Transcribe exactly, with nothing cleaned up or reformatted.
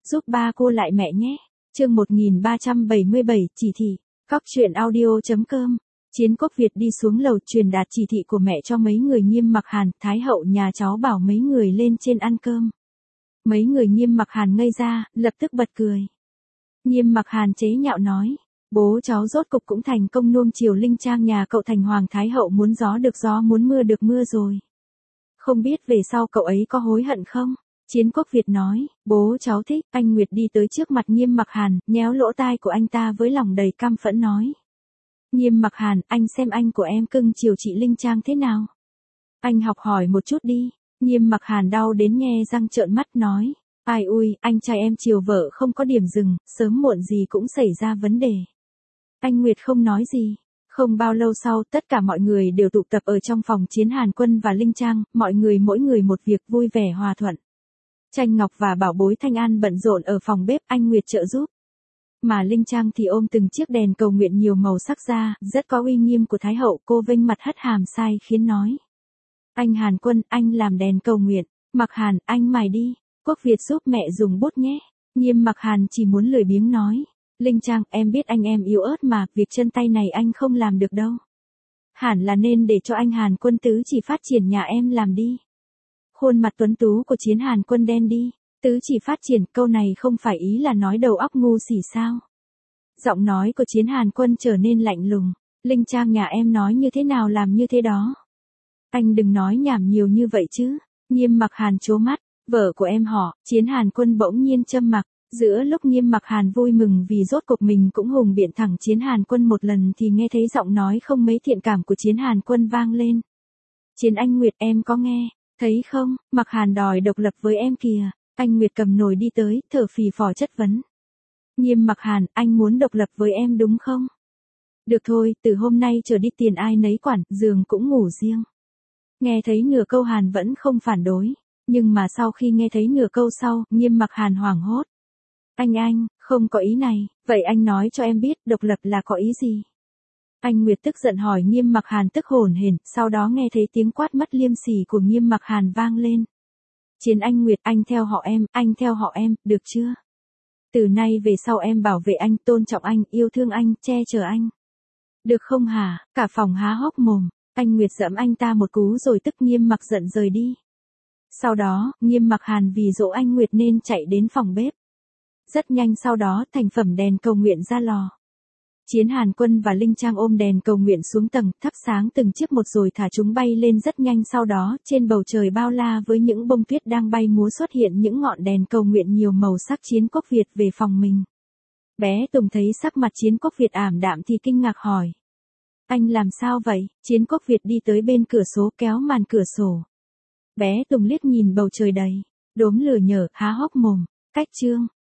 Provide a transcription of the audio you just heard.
giúp ba cô lại mẹ nhé. Chương một nghìn ba trăm bảy mươi bảy, chỉ thị. Cóc truyện audio chấm com. Chiến Quốc Việt đi xuống lầu truyền đạt chỉ thị của mẹ cho mấy người Nghiêm Mặc Hàn, Thái hậu nhà cháu bảo mấy người lên trên ăn cơm. Mấy người Nghiêm Mặc Hàn ngây ra, lập tức bật cười. Nghiêm Mặc Hàn chế nhạo nói, bố cháu rốt cục cũng thành công nuông chiều Linh Trang nhà cậu thành Hoàng Thái hậu, muốn gió được gió muốn mưa được mưa rồi. Không biết về sau cậu ấy có hối hận không? Chiến Quốc Việt nói, bố cháu thích. Anh Nguyệt đi tới trước mặt Nghiêm Mặc Hàn, nhéo lỗ tai của anh ta với lòng đầy căm phẫn nói. Nghiêm Mặc Hàn, anh xem anh của em cưng chiều chị Linh Trang thế nào? Anh học hỏi một chút đi. Nghiêm Mặc Hàn đau đến nghe răng trợn mắt nói. Ai ui, anh trai em chiều vợ không có điểm dừng, sớm muộn gì cũng xảy ra vấn đề. Anh Nguyệt không nói gì. Không bao lâu sau, tất cả mọi người đều tụ tập ở trong phòng Chiến Hàn Quân và Linh Trang, mọi người mỗi người một việc, vui vẻ hòa thuận. Tranh Ngọc và bảo bối Thanh An bận rộn ở phòng bếp, anh Nguyệt trợ giúp. Mà Linh Trang thì ôm từng chiếc đèn cầu nguyện nhiều màu sắc ra, rất có uy nghiêm của Thái hậu, cô vênh mặt hất hàm sai khiến nói. Anh Hàn Quân, anh làm đèn cầu nguyện. Mặc Hàn, anh mài đi. Quốc Việt giúp mẹ dùng bút nhé. Nghiêm Mặc Hàn chỉ muốn lười biếng nói. Linh Trang, em biết anh em yếu ớt mà, việc chân tay này anh không làm được đâu. Hẳn là nên để cho anh Hàn Quân tứ chỉ phát triển nhà em làm đi. Khuôn mặt tuấn tú của Chiến Hàn Quân đen đi. Tứ chỉ phát triển, câu này không phải ý là nói đầu óc ngu xỉ sao? Giọng nói của Chiến Hàn Quân trở nên lạnh lùng. Linh Trang nhà em nói như thế nào làm như thế đó. Anh đừng nói nhảm nhiều như vậy chứ. Nghiêm Mặc Hàn trố mắt. Vợ của em họ. Chiến Hàn Quân bỗng nhiên châm mặc. Giữa lúc Nghiêm Mặc Hàn vui mừng vì rốt cuộc mình cũng hùng biện thẳng Chiến Hàn Quân một lần thì nghe thấy giọng nói không mấy thiện cảm của Chiến Hàn Quân vang lên. Chiến Anh Nguyệt, em có nghe, thấy không, Mặc Hàn đòi độc lập với em kìa. Anh Nguyệt cầm nồi đi tới, thở phì phò chất vấn. Nghiêm Mặc Hàn, anh muốn độc lập với em đúng không? Được thôi, từ hôm nay trở đi tiền ai nấy quản, giường cũng ngủ riêng. Nghe thấy nửa câu Hàn vẫn không phản đối, nhưng mà sau khi nghe thấy nửa câu sau, Nghiêm Mặc Hàn hoảng hốt. Anh anh, không có ý này, vậy anh nói cho em biết độc lập là có ý gì? Anh Nguyệt tức giận hỏi Nghiêm Mặc Hàn tức hổn hển, sau đó nghe thấy tiếng quát mất liêm sỉ của Nghiêm Mặc Hàn vang lên. Chiến Anh Nguyệt, anh theo họ em, anh theo họ em, được chưa? Từ nay về sau em bảo vệ anh, tôn trọng anh, yêu thương anh, che chở anh. Được không hả? Cả phòng há hốc mồm, anh Nguyệt giẫm anh ta một cú rồi tức Nghiêm Mặc giận rời đi. Sau đó, Nghiêm Mặc Hàn vì dỗ anh Nguyệt nên chạy đến phòng bếp. Rất nhanh sau đó, thành phẩm đèn cầu nguyện ra lò. Chiến Hàn Quân và Linh Trang ôm đèn cầu nguyện xuống tầng, thắp sáng từng chiếc một rồi thả chúng bay lên rất nhanh, sau đó, trên bầu trời bao la với những bông tuyết đang bay múa xuất hiện những ngọn đèn cầu nguyện nhiều màu sắc. Chiến Quốc Việt về phòng mình. Bé Tùng thấy sắc mặt Chiến Quốc Việt ảm đạm thì kinh ngạc hỏi. Anh làm sao vậy? Chiến Quốc Việt đi tới bên cửa sổ kéo màn cửa sổ. Bé Tùng liếc nhìn bầu trời đầy đốm lửa nhở, há hốc mồm. Cách chương.